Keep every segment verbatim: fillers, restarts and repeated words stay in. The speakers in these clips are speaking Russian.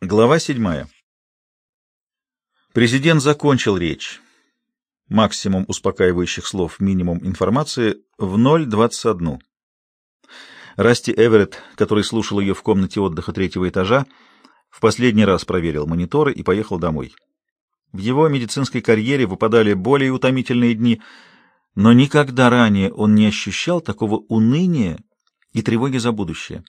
Глава седьмая. Президент закончил речь. Максимум успокаивающих слов, минимум информации в ноль двадцать один. Расти Эверетт, который слушал ее в комнате отдыха третьего этажа, в последний раз проверил мониторы и поехал домой. В его медицинской карьере выпадали более утомительные дни, но никогда ранее он не ощущал такого уныния и тревоги за будущее.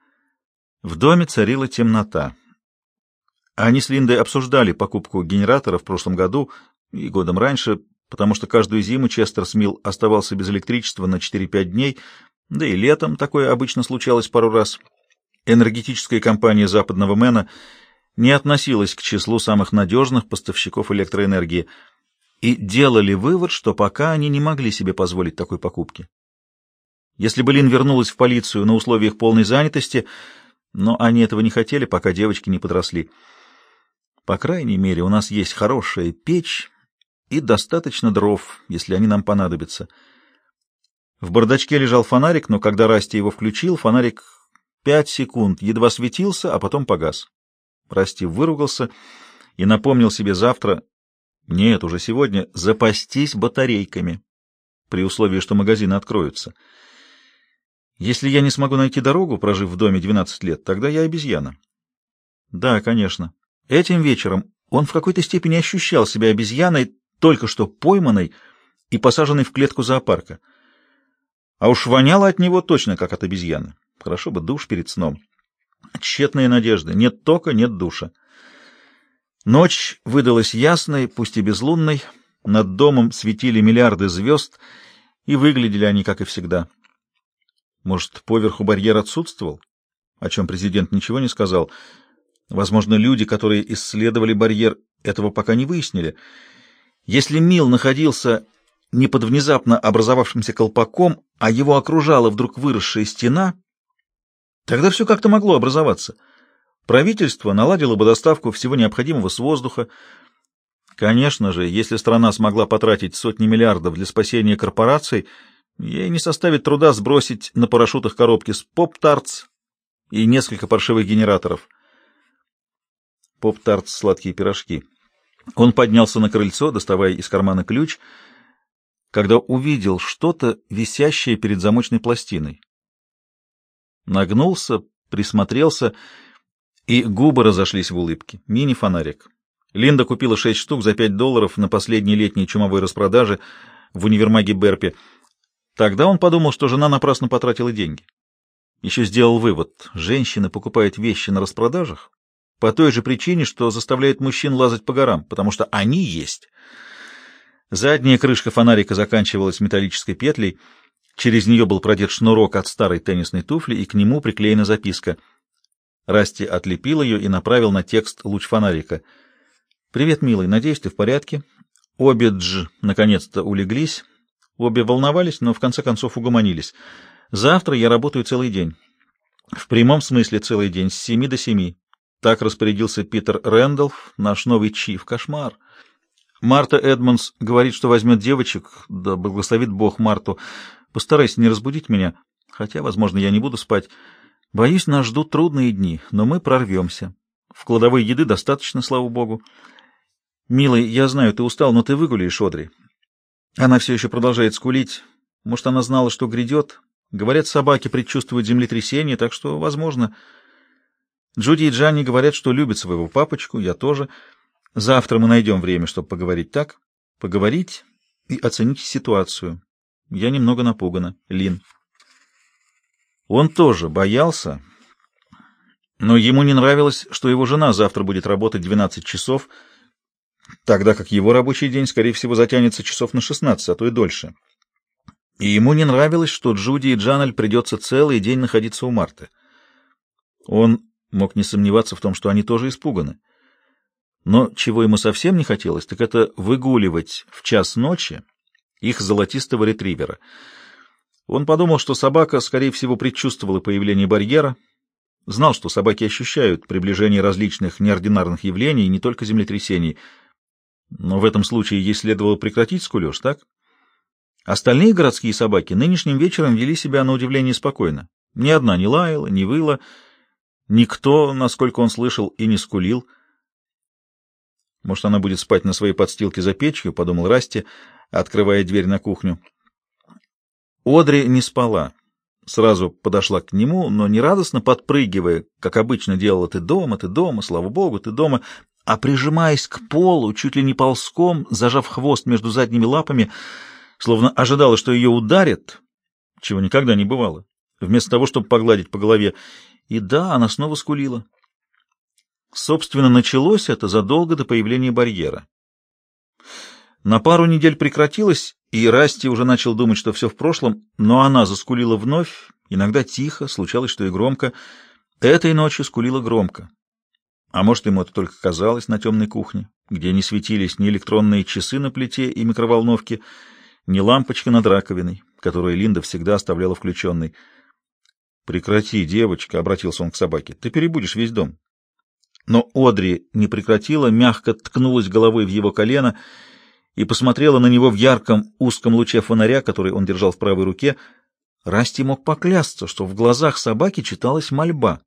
В доме царила темнота. Они с Линдой обсуждали покупку генератора в прошлом году и годом раньше, потому что каждую зиму Честерс Милл оставался без электричества на четыре-пять дней, да и летом такое обычно случалось пару раз. Энергетическая компания Западного Мэна не относилась к числу самых надежных поставщиков электроэнергии и делали вывод, что пока они не могли себе позволить такой покупки. Если бы Лин вернулась в полицию на условиях полной занятости, но они этого не хотели, пока девочки не подросли. По крайней мере, у нас есть хорошая печь и достаточно дров, если они нам понадобятся. В бардачке лежал фонарик, но когда Расти его включил, фонарик пять секунд едва светился, а потом погас. Расти выругался и напомнил себе завтра, нет, уже сегодня, запастись батарейками, при условии, что магазины откроются. Если я не смогу найти дорогу, прожив в доме двенадцать лет, тогда я обезьяна. Да, конечно. Этим вечером он в какой-то степени ощущал себя обезьяной, только что пойманной и посаженной в клетку зоопарка. А уж воняло от него точно, как от обезьяны. Хорошо бы душ перед сном. Тщетные надежды. Нет тока, нет душа. Ночь выдалась ясной, пусть и безлунной. Над домом светили миллиарды звезд, и выглядели они, как и всегда. Может, поверху барьер отсутствовал, о чем президент ничего не сказал. Возможно, люди, которые исследовали барьер, этого пока не выяснили. Если Милл находился не под внезапно образовавшимся колпаком, а его окружала вдруг выросшая стена, тогда все как-то могло образоваться. Правительство наладило бы доставку всего необходимого с воздуха. Конечно же, если страна смогла потратить сотни миллиардов для спасения корпораций, ей не составит труда сбросить на парашютах коробки с поп-тартс и несколько паршивых генераторов. Поп-тартс — сладкие пирожки. Он поднялся на крыльцо, доставая из кармана ключ, когда увидел что-то, висящее перед замочной пластиной. Нагнулся, присмотрелся, и губы разошлись в улыбке. Мини-фонарик. Линда купила шесть штук за пять долларов на последней летней чумовой распродаже в универмаге Берпи. Тогда он подумал, что жена напрасно потратила деньги. Еще сделал вывод. Женщины покупают вещи на распродажах по той же причине, что заставляет мужчин лазать по горам, потому что они есть. Задняя крышка фонарика заканчивалась металлической петлей, через нее был продет шнурок от старой теннисной туфли, и к нему приклеена записка. Расти отлепил ее и направил на текст луч фонарика. «Привет, милый, надеюсь, ты в порядке?» Обе Дж наконец-то улеглись. Обе волновались, но в конце концов угомонились. «Завтра я работаю целый день». В прямом смысле целый день, с семи до семи. Так распорядился Питер Рэндалф, наш новый чиф. Кошмар. Марта Эдмонс говорит, что возьмет девочек. Да благословит Бог Марту. Постарайся не разбудить меня, хотя, возможно, я не буду спать. Боюсь, нас ждут трудные дни, но мы прорвемся. В кладовой еды достаточно, слава Богу. Милый, я знаю, ты устал, но ты выгуляешь Одри. Она все еще продолжает скулить. Может, она знала, что грядет. Говорят, собаки предчувствуют землетрясение, так что, возможно... Джуди и Джанни говорят, что любят своего папочку, я тоже. Завтра мы найдем время, чтобы поговорить, так? Поговорить и оценить ситуацию. Я немного напугана. Лин. Он тоже боялся, но ему не нравилось, что его жена завтра будет работать двенадцать часов, тогда как его рабочий день, скорее всего, затянется часов на шестнадцать, а то и дольше. И ему не нравилось, что Джуди и Джаналь придется целый день находиться у Марты. Он мог не сомневаться в том, что они тоже испуганы. Но чего ему совсем не хотелось, так это выгуливать в час ночи их золотистого ретривера. Он подумал, что собака, скорее всего, предчувствовала появление барьера, знал, что собаки ощущают приближение различных неординарных явлений, не только землетрясений. Но в этом случае ей следовало прекратить скулеж, так? Остальные городские собаки нынешним вечером вели себя на удивление спокойно. Ни одна не лаяла, не выла. Никто, насколько он слышал, и не скулил. «Может, она будет спать на своей подстилке за печью?» — подумал Расти, открывая дверь на кухню. Одри не спала. Сразу подошла к нему, но не радостно подпрыгивая, как обычно делала: «Ты дома, ты дома, слава богу, ты дома», а прижимаясь к полу, чуть ли не ползком, зажав хвост между задними лапами, словно ожидала, что ее ударят, чего никогда не бывало, вместо того, чтобы погладить по голове. И да, она снова скулила. Собственно, началось это задолго до появления барьера. На пару недель прекратилось, и Расти уже начал думать, что все в прошлом, но она заскулила вновь, иногда тихо, случалось, что и громко. Этой ночью скулила громко. А может, ему это только казалось на темной кухне, где не светились ни электронные часы на плите и микроволновке, ни лампочка над раковиной, которую Линда всегда оставляла включенной. «Прекрати, девочка», — обратился он к собаке, — «ты перебудешь весь дом». Но Одри не прекратила, мягко ткнулась головой в его колено и посмотрела на него в ярком узком луче фонаря, который он держал в правой руке. Расти мог поклясться, что в глазах собаки читалась мольба.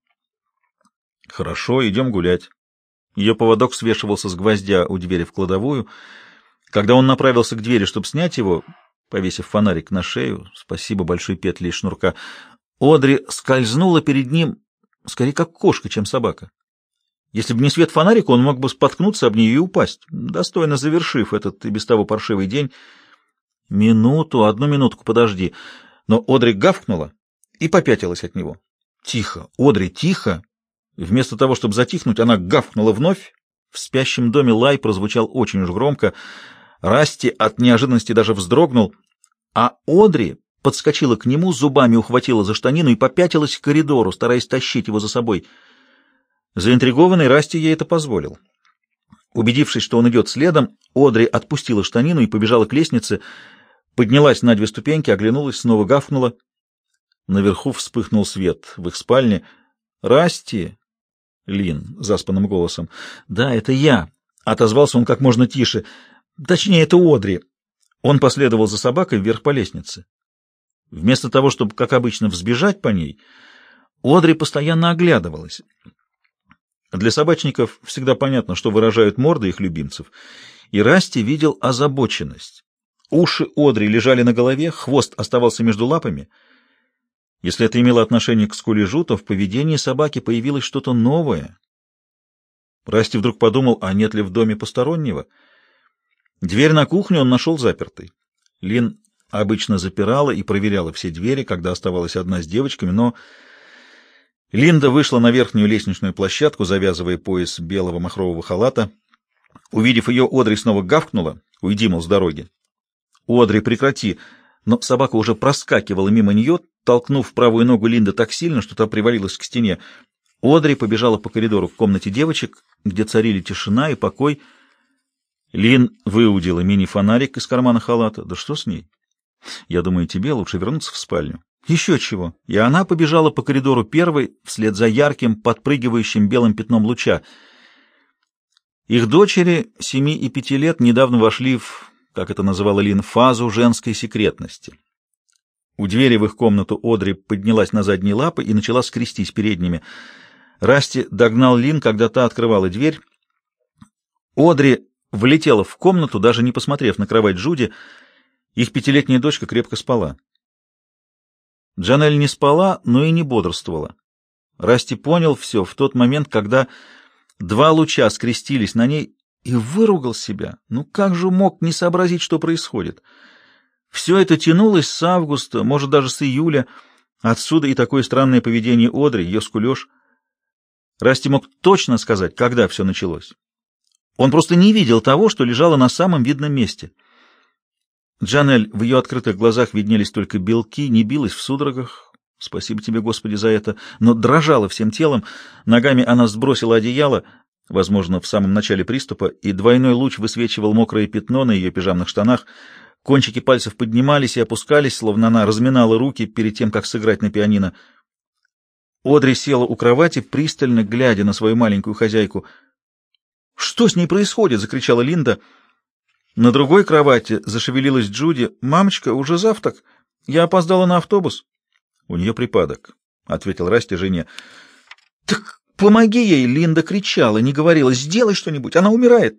«Хорошо, идем гулять». Ее поводок свешивался с гвоздя у двери в кладовую. Когда он направился к двери, чтобы снять его, повесив фонарик на шею, спасибо большой петли и шнурка, Одри скользнула перед ним, скорее как кошка, чем собака. Если бы не свет фонарика, он мог бы споткнуться об нее и упасть, достойно завершив этот и без того паршивый день. «Минуту, одну минутку, подожди». Но Одри гавкнула и попятилась от него. «Тихо, Одри, тихо!» Вместо того, чтобы затихнуть, она гавкнула вновь. В спящем доме лай прозвучал очень уж громко. Расти от неожиданности даже вздрогнул, а Одри подскочила к нему, зубами ухватила за штанину и попятилась к коридору, стараясь тащить его за собой. Заинтригованный Расти ей это позволил. Убедившись, что он идет следом, Одри отпустила штанину и побежала к лестнице, поднялась на две ступеньки, оглянулась, снова гавкнула. Наверху вспыхнул свет в их спальне. «Расти!» Лин заспанным голосом. «Да, это я», — отозвался он как можно тише. «Точнее, это Одри». Он последовал за собакой вверх по лестнице. Вместо того, чтобы, как обычно, взбежать по ней, Одри постоянно оглядывалась. Для собачников всегда понятно, что выражают морды их любимцев, и Расти видел озабоченность. Уши Одри лежали на голове, хвост оставался между лапами. Если это имело отношение к скулежу, то в поведении собаки появилось что-то новое. Расти вдруг подумал, а нет ли в доме постороннего. Дверь на кухню он нашел запертой. Лин обычно запирала и проверяла все двери, когда оставалась одна с девочками, но Линда вышла на верхнюю лестничную площадку, завязывая пояс белого махрового халата. Увидев ее, Одри снова гавкнула: «Уйди, мол, с дороги». «Одри, прекрати!» Но собака уже проскакивала мимо нее, толкнув правую ногу Линды так сильно, что та привалилась к стене. Одри побежала по коридору к комнате девочек, где царили тишина и покой. Лин выудила мини-фонарик из кармана халата. «Да что с ней? Я думаю, тебе лучше вернуться в спальню». «Еще чего!» И она побежала по коридору первой, вслед за ярким, подпрыгивающим белым пятном луча. Их дочери, семи и пяти лет, недавно вошли в, как это называла Лин, фазу женской секретности. У двери в их комнату Одри поднялась на задние лапы и начала скрестись передними. Расти догнал Лин, когда та открывала дверь. Одри влетела в комнату, даже не посмотрев на кровать Джуди. Их пятилетняя дочка крепко спала. Джанель не спала, но и не бодрствовала. Расти понял все в тот момент, когда два луча скрестились на ней, и выругал себя. Ну как же мог не сообразить, что происходит? Все это тянулось с августа, может, даже с июля. Отсюда и такое странное поведение Одри, ее скулеж. Расти мог точно сказать, когда все началось. Он просто не видел того, что лежало на самом видном месте. Джанель, в ее открытых глазах виднелись только белки, не билась в судорогах, спасибо тебе, Господи, за это, но дрожала всем телом. Ногами она сбросила одеяло, возможно, в самом начале приступа, и двойной луч высвечивал мокрое пятно на ее пижамных штанах. Кончики пальцев поднимались и опускались, словно она разминала руки перед тем, как сыграть на пианино. Одри села у кровати, пристально глядя на свою маленькую хозяйку. «Что с ней происходит?» — закричала Линда. На другой кровати зашевелилась Джуди. «Мамочка, уже завтрак? Я опоздала на автобус». «У нее припадок», — ответил Расти жене. «Так Помоги ей!» — Линда кричала, не говорила. «Сделай что-нибудь, она умирает!»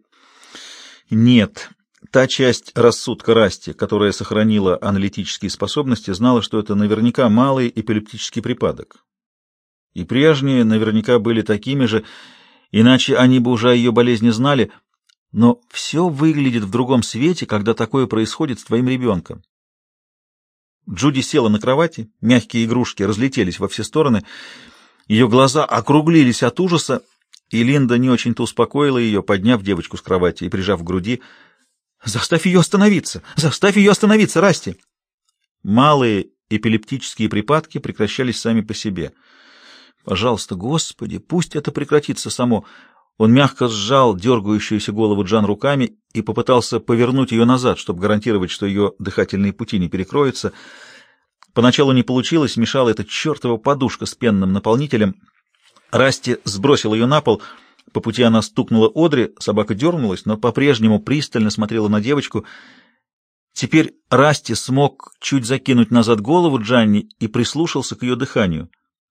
Нет, та часть рассудка Расти, которая сохранила аналитические способности, знала, что это наверняка малый эпилептический припадок. И прежние наверняка были такими же, иначе они бы уже о ее болезни знали, но все выглядит в другом свете, когда такое происходит с твоим ребенком. Джуди села на кровати, мягкие игрушки разлетелись во все стороны, ее глаза округлились от ужаса, и Линда не очень-то успокоила ее, подняв девочку с кровати и прижав к груди. «Заставь ее остановиться! Заставь ее остановиться, Расти!» Малые эпилептические припадки прекращались сами по себе. «Пожалуйста, Господи, пусть это прекратится само!» Он мягко сжал дергающуюся голову Джан руками и попытался повернуть ее назад, чтобы гарантировать, что ее дыхательные пути не перекроются. Поначалу не получилось, мешала эта чертова подушка с пенным наполнителем. Расти сбросил ее на пол. По пути она стукнула Одри, собака дернулась, но по-прежнему пристально смотрела на девочку. Теперь Расти смог чуть закинуть назад голову Джанни и прислушался к ее дыханию.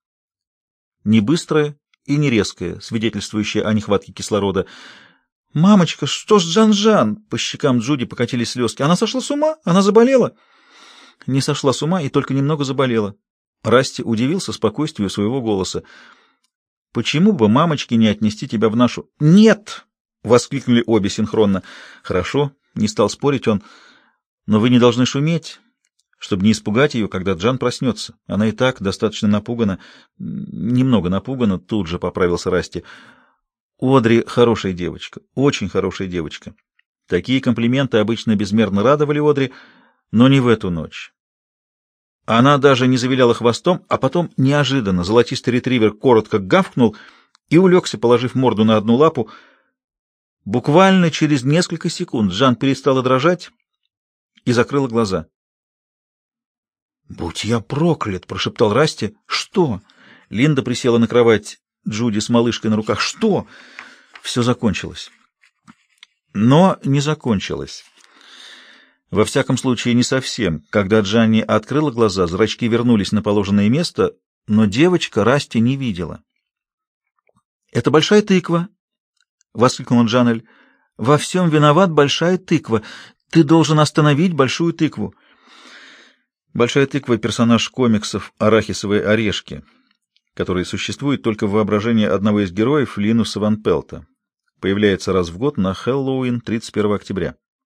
Не быстрое и не резкое, свидетельствующее о нехватке кислорода. «Мамочка, что ж Джан-Джан?» По щекам Джуди покатились слезки. «Она сошла с ума? Она заболела?» «Не сошла с ума и только немного заболела». Расти удивился спокойствию своего голоса. «Почему бы мамочке не отнести тебя в нашу...» «Нет!» — воскликнули обе синхронно. «Хорошо», — не стал спорить он, — «но вы не должны шуметь, чтобы не испугать ее, когда Джан проснется. Она и так достаточно напугана». «Немного напугана», — тут же поправился Расти. «Одри хорошая девочка, очень хорошая девочка». Такие комплименты обычно безмерно радовали Одри, но не в эту ночь. Она даже не завиляла хвостом, а потом неожиданно золотистый ретривер коротко гавкнул и улегся, положив морду на одну лапу. Буквально через несколько секунд Джан перестала дрожать и закрыла глаза. «Будь я проклят!» — прошептал Расти. «Что?» Линда присела на кровать Джуди с малышкой на руках. «Что?» Все закончилось. Но не закончилось. Во всяком случае, не совсем. Когда Джанни открыла глаза, зрачки вернулись на положенное место, но девочка Расти не видела. «Это большая тыква!» — воскликнула Джанель. «Во всем виноват большая тыква. Ты должен остановить большую тыкву». Большая тыква — персонаж комиксов «Арахисовые орешки», который существует только в воображении одного из героев, Линуса Ван Пелта. Появляется раз в год на Хэллоуин, тридцать первого октября.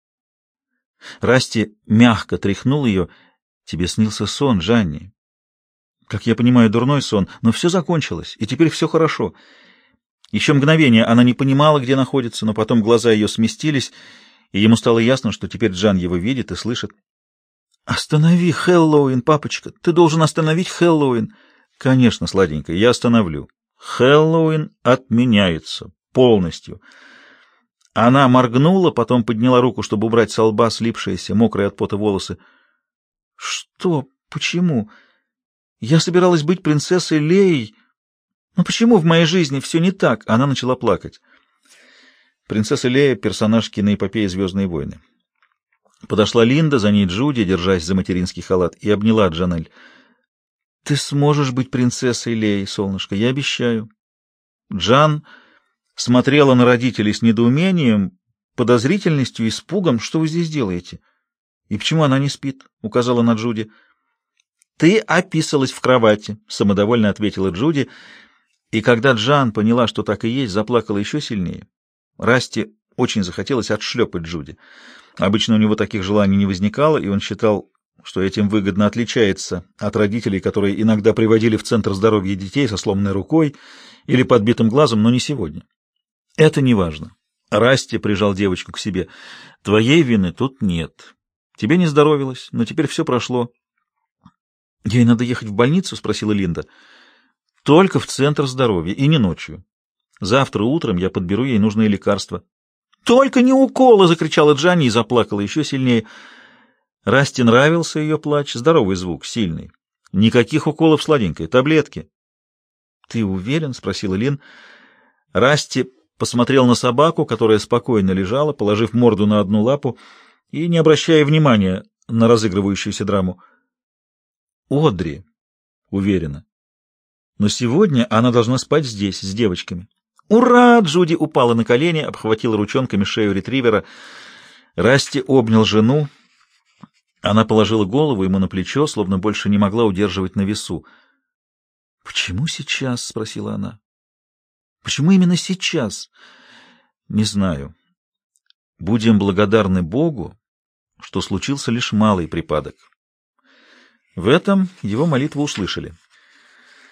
Расти мягко тряхнул ее. «Тебе снился сон, Джанни. Как я понимаю, дурной сон, но все закончилось, и теперь все хорошо». Еще мгновение она не понимала, где находится, но потом глаза ее сместились, и ему стало ясно, что теперь Джан его видит и слышит. «Останови Хэллоуин, папочка! Ты должен остановить Хэллоуин!» «Конечно, сладенькая, я остановлю. Хэллоуин отменяется. Полностью». Она моргнула, потом подняла руку, чтобы убрать со лба слипшиеся, мокрые от пота волосы. «Что? Почему? Я собиралась быть принцессой Леей. Но почему в моей жизни все не так?» Она начала плакать. Принцесса Лея — персонаж киноэпопеи «Звездные войны». Подошла Линда, за ней Джуди, держась за материнский халат, и обняла Джанель. «Ты сможешь быть принцессой Леей, солнышко, я обещаю». Джан смотрела на родителей с недоумением, подозрительностью, испугом. «Что вы здесь делаете? И почему она не спит?» — указала на Джуди. «Ты описалась в кровати», — самодовольно ответила Джуди, и когда Джан поняла, что так и есть, заплакала еще сильнее. Расти очень захотелось отшлепать Джуди. Обычно у него таких желаний не возникало, и он считал, что этим выгодно отличается от родителей, которые иногда приводили в центр здоровья детей со сломанной рукой или подбитым глазом, но не сегодня. Это не важно. Расти прижал девочку к себе. «Твоей вины тут нет. Тебе не здоровилось, но теперь все прошло». «Ей надо ехать в больницу?» — спросила Линда. «Только в центр здоровья, и не ночью. Завтра утром я подберу ей нужные лекарства». «Только не уколы!» — закричала Джанни и заплакала еще сильнее. Расти нравился ее плач, здоровый звук, сильный. «Никаких уколов, сладенькой, таблетки». «Ты уверен?» — спросила Лин. Расти посмотрел на собаку, которая спокойно лежала, положив морду на одну лапу и не обращая внимания на разыгрывающуюся драму. «Одри», — уверена. Но сегодня она должна спать здесь, с девочками. «Ура!» — Джуди упала на колени, обхватила ручонками шею ретривера. Расти обнял жену. Она положила голову ему на плечо, словно больше не могла удерживать на весу. «Почему сейчас?» — спросила она. «Почему именно сейчас?» «Не знаю. Будем благодарны Богу, что случился лишь малый припадок». В этом его молитву услышали.